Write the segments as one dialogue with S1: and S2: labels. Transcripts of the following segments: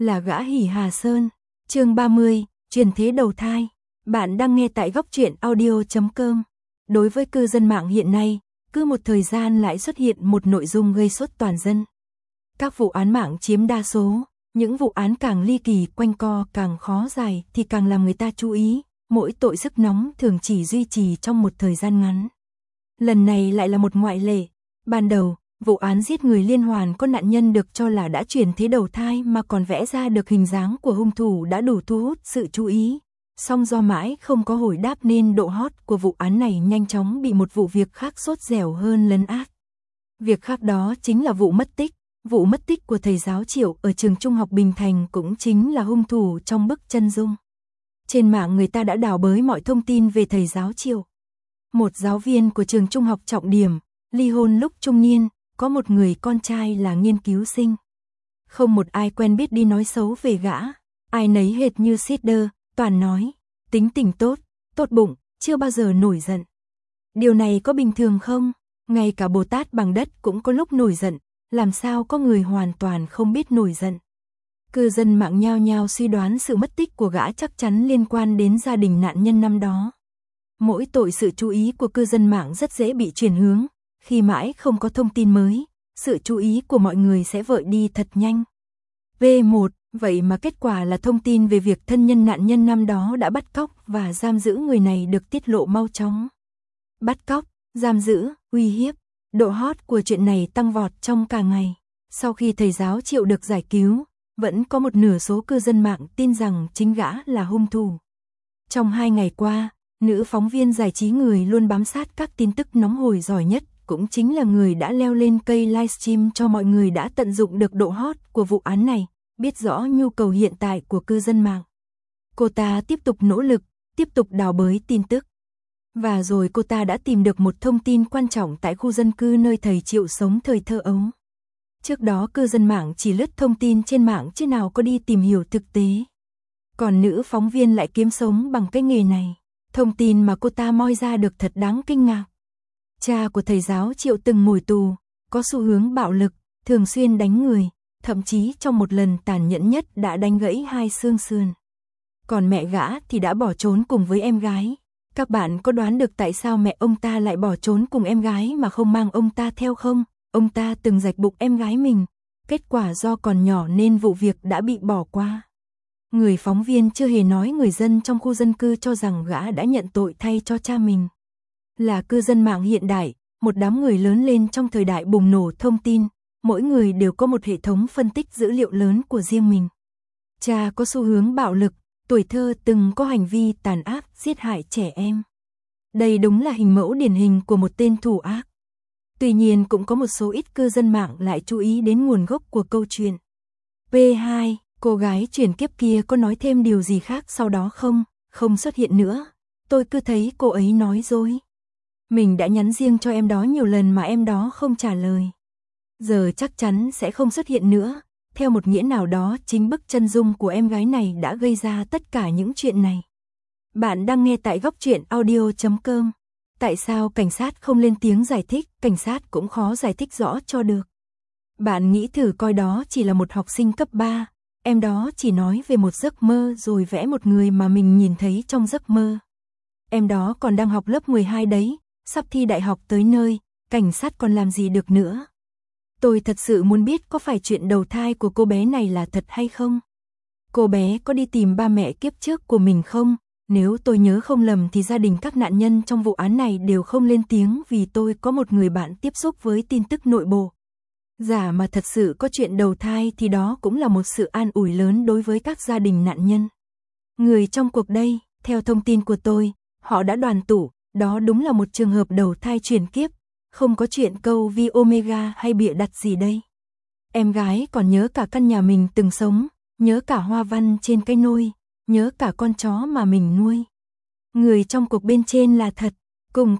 S1: Là gã Hỉ Hà Sơn. Chương 30, truyền thế đầu thai. Bạn đang nghe tại góc truyện audio.com. Đối với cư dân mạng hiện nay, cứ một thời gian lại xuất hiện một nội dung gây sốt toàn dân. Các vụ án mạng chiếm đa số, những vụ án càng ly kỳ quanh co càng khó giải thì càng làm người ta chú ý, mỗi tội sức nóng thường chỉ duy trì trong một thời gian ngắn. Lần này lại là một ngoại lệ. Ban đầu, vụ án giết người liên hoàn có nạn nhân được cho là đã chuyển thế đầu thai mà còn vẽ ra được hình dáng của hung thủ đã đủ thu hút sự chú ý. Song do mãi không có hồi đáp nên độ hot của vụ án này nhanh chóng bị một vụ việc khác sốt dẻo hơn lấn át. Việc khác đó chính là vụ mất tích. Vụ mất tích của thầy giáo Triệu ở trường trung học Bình Thành cũng chính là hung thủ trong bức chân dung. Trên mạng người ta đã đào bới mọi thông tin về thầy giáo Triệu. Một giáo viên của trường trung học trọng điểm, ly hôn lúc trung niên, có một người con trai là nghiên cứu sinh. Không một ai quen biết đi nói xấu về gã, ai nấy hệt như Sider, toàn nói, tính tình tốt, tốt bụng, chưa bao giờ nổi giận. Điều này có bình thường không? Ngay cả Bồ Tát bằng đất cũng có lúc nổi giận, làm sao có người hoàn toàn không biết nổi giận. Cư dân mạng nhao nhao suy đoán sự mất tích của gã chắc chắn liên quan đến gia đình nạn nhân năm đó. Mỗi tội sự chú ý của cư dân mạng rất dễ bị chuyển hướng, khi mãi không có thông tin mới, sự chú ý của mọi người sẽ vội đi thật nhanh. V1, vậy mà kết quả là thông tin về việc thân nhân nạn nhân năm đó đã bắt cóc và giam giữ người này được tiết lộ mau chóng. Bắt cóc, giam giữ, uy hiếp, độ hot của chuyện này tăng vọt trong cả ngày. Sau khi thầy giáo Triệu được giải cứu, vẫn có một nửa số cư dân mạng tin rằng chính gã là hung thủ. Trong 2 ngày qua, nữ phóng viên giải trí người luôn bám sát các tin tức nóng hổi giỏi nhất, cũng chính là người đã leo lên cây livestream cho mọi người đã tận dụng được độ hot của vụ án này, biết rõ nhu cầu hiện tại của cư dân mạng. Cô ta tiếp tục nỗ lực, tiếp tục đào bới tin tức. Và rồi cô ta đã tìm được một thông tin quan trọng tại khu dân cư nơi thầy Triệu sống thời thơ ấu. Trước đó cư dân mạng chỉ lướt thông tin trên mạng chứ nào có đi tìm hiểu thực tế. Còn nữ phóng viên lại kiếm sống bằng cái nghề này. Thông tin mà cô ta moi ra được thật đáng kinh ngạc. Cha của thầy giáo Triệu từng ngồi tù, có xu hướng bạo lực, thường xuyên đánh người, thậm chí trong một lần tàn nhẫn nhất đã đánh gãy 2 xương sườn. Còn mẹ gã thì đã bỏ trốn cùng với em gái. Các bạn có đoán được tại sao mẹ ông ta lại bỏ trốn cùng em gái mà không mang ông ta theo không? Ông ta từng rạch bụng em gái mình. Kết quả do còn nhỏ nên vụ việc đã bị bỏ qua. Người phóng viên chưa hề nói người dân trong khu dân cư cho rằng gã đã nhận tội thay cho cha mình. Là cư dân mạng hiện đại, một đám người lớn lên trong thời đại bùng nổ thông tin, mỗi người đều có một hệ thống phân tích dữ liệu lớn của riêng mình. Cha có xu hướng bạo lực, tuổi thơ từng có hành vi tàn ác giết hại trẻ em. Đây đúng là hình mẫu điển hình của một tên thủ ác. Tuy nhiên cũng có một số ít cư dân mạng lại chú ý đến nguồn gốc của câu chuyện. P2, cô gái chuyển kiếp kia có nói thêm điều gì khác sau đó không? Không xuất hiện nữa. Tôi cứ thấy cô ấy nói dối. Mình đã nhắn riêng cho em đó nhiều lần mà em đó không trả lời. Giờ chắc chắn sẽ không xuất hiện nữa. Theo một nghĩa nào đó, chính bức chân dung của em gái này đã gây ra tất cả những chuyện này. Bạn đang nghe tại góc truyện audio.com. Tại sao cảnh sát không lên tiếng giải thích, cảnh sát cũng khó giải thích rõ cho được. Bạn nghĩ thử coi đó chỉ là một học sinh cấp 3, em đó chỉ nói về một giấc mơ rồi vẽ một người mà mình nhìn thấy trong giấc mơ. Em đó còn đang học lớp 12 đấy, sắp thi đại học tới nơi, cảnh sát còn làm gì được nữa. Tôi thật sự muốn biết có phải chuyện đầu thai của cô bé này là thật hay không? Cô bé có đi tìm ba mẹ kiếp trước của mình không? Nếu tôi nhớ không lầm thì gia đình các nạn nhân trong vụ án này đều không lên tiếng vì tôi có một người bạn tiếp xúc với tin tức nội bộ. Giả mà thật sự có chuyện đầu thai thì đó cũng là một sự an ủi lớn đối với các gia đình nạn nhân. Người trong cuộc đây, theo thông tin của tôi, họ đã đoàn tụ, đó đúng là một trường hợp đầu thai chuyển kiếp, không có chuyện câu vi omega hay bịa đặt gì đây. Em gái còn nhớ cả căn nhà mình từng sống, nhớ cả hoa văn trên cây nôi, nhớ cả con chó mà mình nuôi. Người trong cuộc bên trên là thật, cùng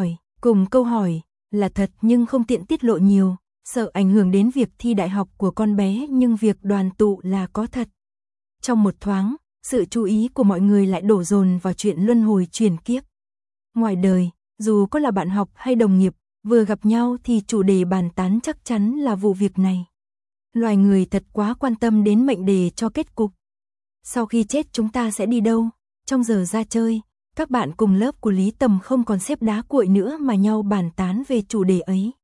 S1: câu hỏi là thật nhưng không tiện tiết lộ nhiều, sợ ảnh hưởng đến việc thi đại học của con bé, nhưng việc đoàn tụ là có thật. Trong một thoáng, sự chú ý của mọi người lại đổ dồn vào chuyện luân hồi chuyển kiếp. Ngoài đời, dù có là bạn học hay đồng nghiệp, vừa gặp nhau thì chủ đề bàn tán chắc chắn là vụ việc này. Loài người thật quá quan tâm đến mệnh đề cho kết cục. Sau khi chết chúng ta sẽ đi đâu? Trong giờ ra chơi, các bạn cùng lớp của Lý Tầm không còn xếp đá cuội nữa mà nhau bàn tán về chủ đề ấy.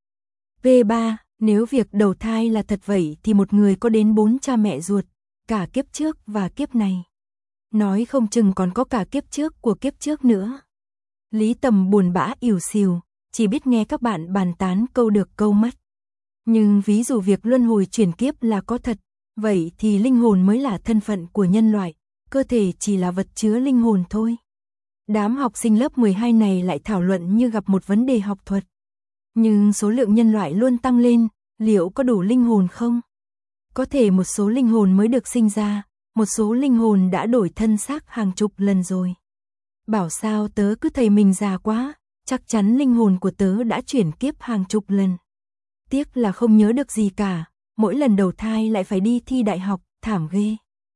S1: V3, nếu việc đầu thai là thật vậy thì một người có đến 4 cha mẹ ruột, cả kiếp trước và kiếp này. Nói không chừng còn có cả kiếp trước của kiếp trước nữa. Lý Tầm buồn bã ỉu xìu, chỉ biết nghe các bạn bàn tán câu được câu mất. Nhưng ví dụ việc luân hồi chuyển kiếp là có thật, vậy thì linh hồn mới là thân phận của nhân loại, cơ thể chỉ là vật chứa linh hồn thôi. Đám học sinh lớp 12 này lại thảo luận như gặp một vấn đề học thuật. Nhưng số lượng nhân loại luôn tăng lên, liệu có đủ linh hồn không? Có thể một số linh hồn mới được sinh ra, một số linh hồn đã đổi thân xác hàng chục lần rồi. Bảo sao tớ cứ thấy mình già quá, chắc chắn linh hồn của tớ đã chuyển kiếp hàng chục lần. Tiếc là không nhớ được gì cả, mỗi lần đầu thai lại phải đi thi đại học, thảm ghê.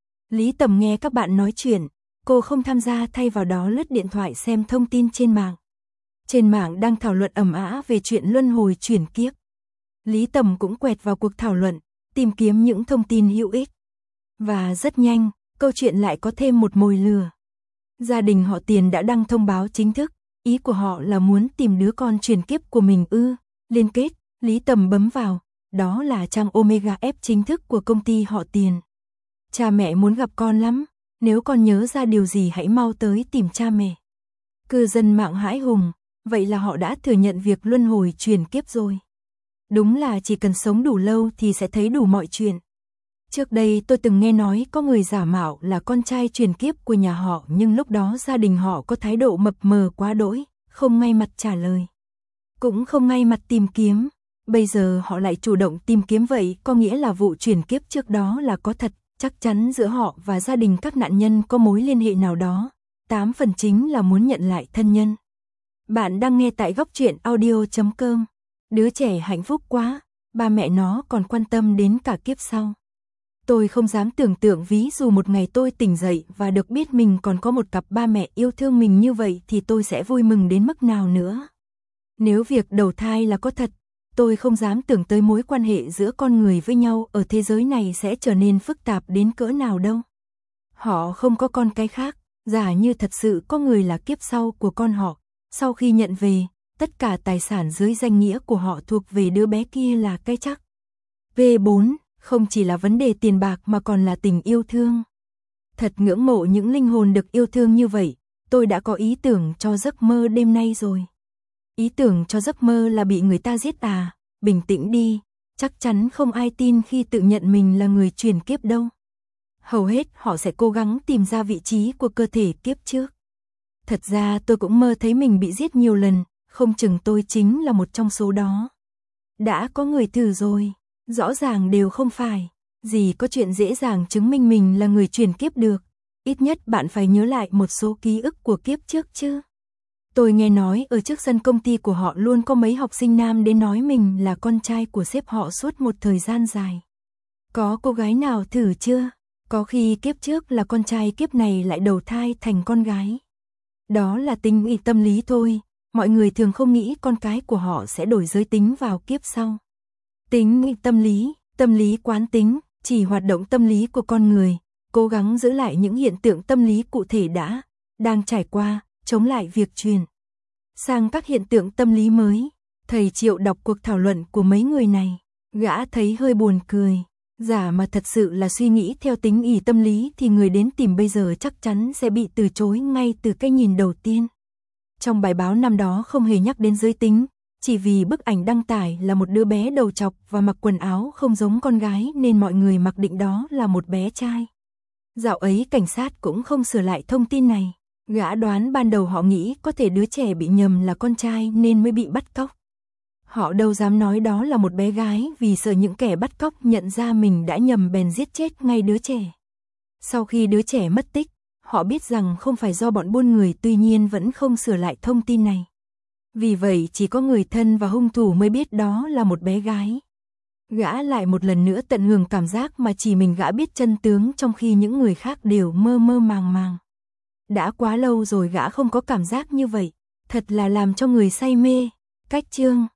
S1: Lý Tầm nghe các bạn nói chuyện, cô không tham gia thay vào đó lướt điện thoại xem thông tin trên mạng. Trên mạng đang thảo luận ầm ĩ về chuyện luân hồi chuyển kiếp. Lý Tầm cũng quẹt vào cuộc thảo luận, tìm kiếm những thông tin hữu ích. Và rất nhanh, câu chuyện lại có thêm một mồi lửa. Gia đình họ Tiền đã đăng thông báo chính thức, ý của họ là muốn tìm đứa con chuyển kiếp của mình ư. Liên kết, Lý Tầm bấm vào, đó là trang Omega F chính thức của công ty họ Tiền. Cha mẹ muốn gặp con lắm, nếu con nhớ ra điều gì hãy mau tới tìm cha mẹ. Cư dân mạng hãi hùng, vậy là họ đã thừa nhận việc luân hồi chuyển kiếp rồi. Đúng là chỉ cần sống đủ lâu thì sẽ thấy đủ mọi chuyện. Trước đây tôi từng nghe nói có người giả mạo là con trai chuyển kiếp của nhà họ, nhưng lúc đó gia đình họ có thái độ mập mờ quá đỗi, không ngay mặt trả lời, cũng không ngay mặt tìm kiếm. Bây giờ họ lại chủ động tìm kiếm, vậy có nghĩa là vụ chuyển kiếp trước đó là có thật, chắc chắn giữa họ và gia đình các nạn nhân có mối liên hệ nào đó. 8 phần chính là muốn nhận lại thân nhân. Bạn đang nghe tại góc truyện audio.com. Đứa trẻ hạnh phúc quá, ba mẹ nó còn quan tâm đến cả kiếp sau. Tôi không dám tưởng tượng ví dụ một ngày tôi tỉnh dậy và được biết mình còn có một cặp ba mẹ yêu thương mình như vậy thì tôi sẽ vui mừng đến mức nào nữa. Nếu việc đầu thai là có thật, tôi không dám tưởng tới mối quan hệ giữa con người với nhau ở thế giới này sẽ trở nên phức tạp đến cỡ nào đâu. Họ không có con cái khác, giả như thật sự có người là kiếp sau của con họ, sau khi nhận về, tất cả tài sản dưới danh nghĩa của họ thuộc về đứa bé kia là cái chắc. V4, không chỉ là vấn đề tiền bạc mà còn là tình yêu thương. Thật ngưỡng mộ những linh hồn được yêu thương như vậy, tôi đã có ý tưởng cho giấc mơ đêm nay rồi. Ý tưởng cho giấc mơ là bị người ta giết à? Bình tĩnh đi, chắc chắn không ai tin khi tự nhận mình là người chuyển kiếp đâu. Hầu hết họ sẽ cố gắng tìm ra vị trí của cơ thể kiếp trước. Thật ra tôi cũng mơ thấy mình bị giết nhiều lần, không chừng tôi chính là một trong số đó. Đã có người thử rồi, rõ ràng đều không phải. Gì có chuyện dễ dàng chứng minh mình là người chuyển kiếp được. Ít nhất bạn phải nhớ lại một số ký ức của kiếp trước chứ. Tôi nghe nói ở trước sân công ty của họ luôn có mấy học sinh nam đến nói mình là con trai của sếp họ suốt một thời gian dài. Có cô gái nào thử chưa? Có khi kiếp trước là con trai, kiếp này lại đầu thai thành con gái. Đó là tính ý tâm lý thôi, mọi người thường không nghĩ con cái của họ sẽ đổi giới tính vào kiếp sau. Tính ý tâm lý quán tính, chỉ hoạt động tâm lý của con người, cố gắng giữ lại những hiện tượng tâm lý cụ thể đang trải qua, chống lại việc truyền sang các hiện tượng tâm lý mới. Thầy Triệu đọc cuộc thảo luận của mấy người này, gã thấy hơi buồn cười. Giả mà thật sự là suy nghĩ theo tính ý tâm lý thì người đến tìm bây giờ chắc chắn sẽ bị từ chối ngay từ cái nhìn đầu tiên. Trong bài báo năm đó không hề nhắc đến giới tính, chỉ vì bức ảnh đăng tải là một đứa bé đầu trọc và mặc quần áo không giống con gái nên mọi người mặc định đó là một bé trai. Dạo ấy cảnh sát cũng không sửa lại thông tin này. Gã đoán ban đầu họ nghĩ có thể đứa trẻ bị nhầm là con trai nên mới bị bắt cóc. Họ đâu dám nói đó là một bé gái vì sợ những kẻ bắt cóc nhận ra mình đã nhầm bèn giết chết ngay đứa trẻ. Sau khi đứa trẻ mất tích, họ biết rằng không phải do bọn buôn người, tuy nhiên vẫn không sửa lại thông tin này. Vì vậy chỉ có người thân và hung thủ mới biết đó là một bé gái. Gã lại một lần nữa tận hưởng cảm giác mà chỉ mình gã biết chân tướng trong khi những người khác đều mơ mơ màng màng. Đã quá lâu rồi gã không có cảm giác như vậy, thật là làm cho người say mê. Cách chương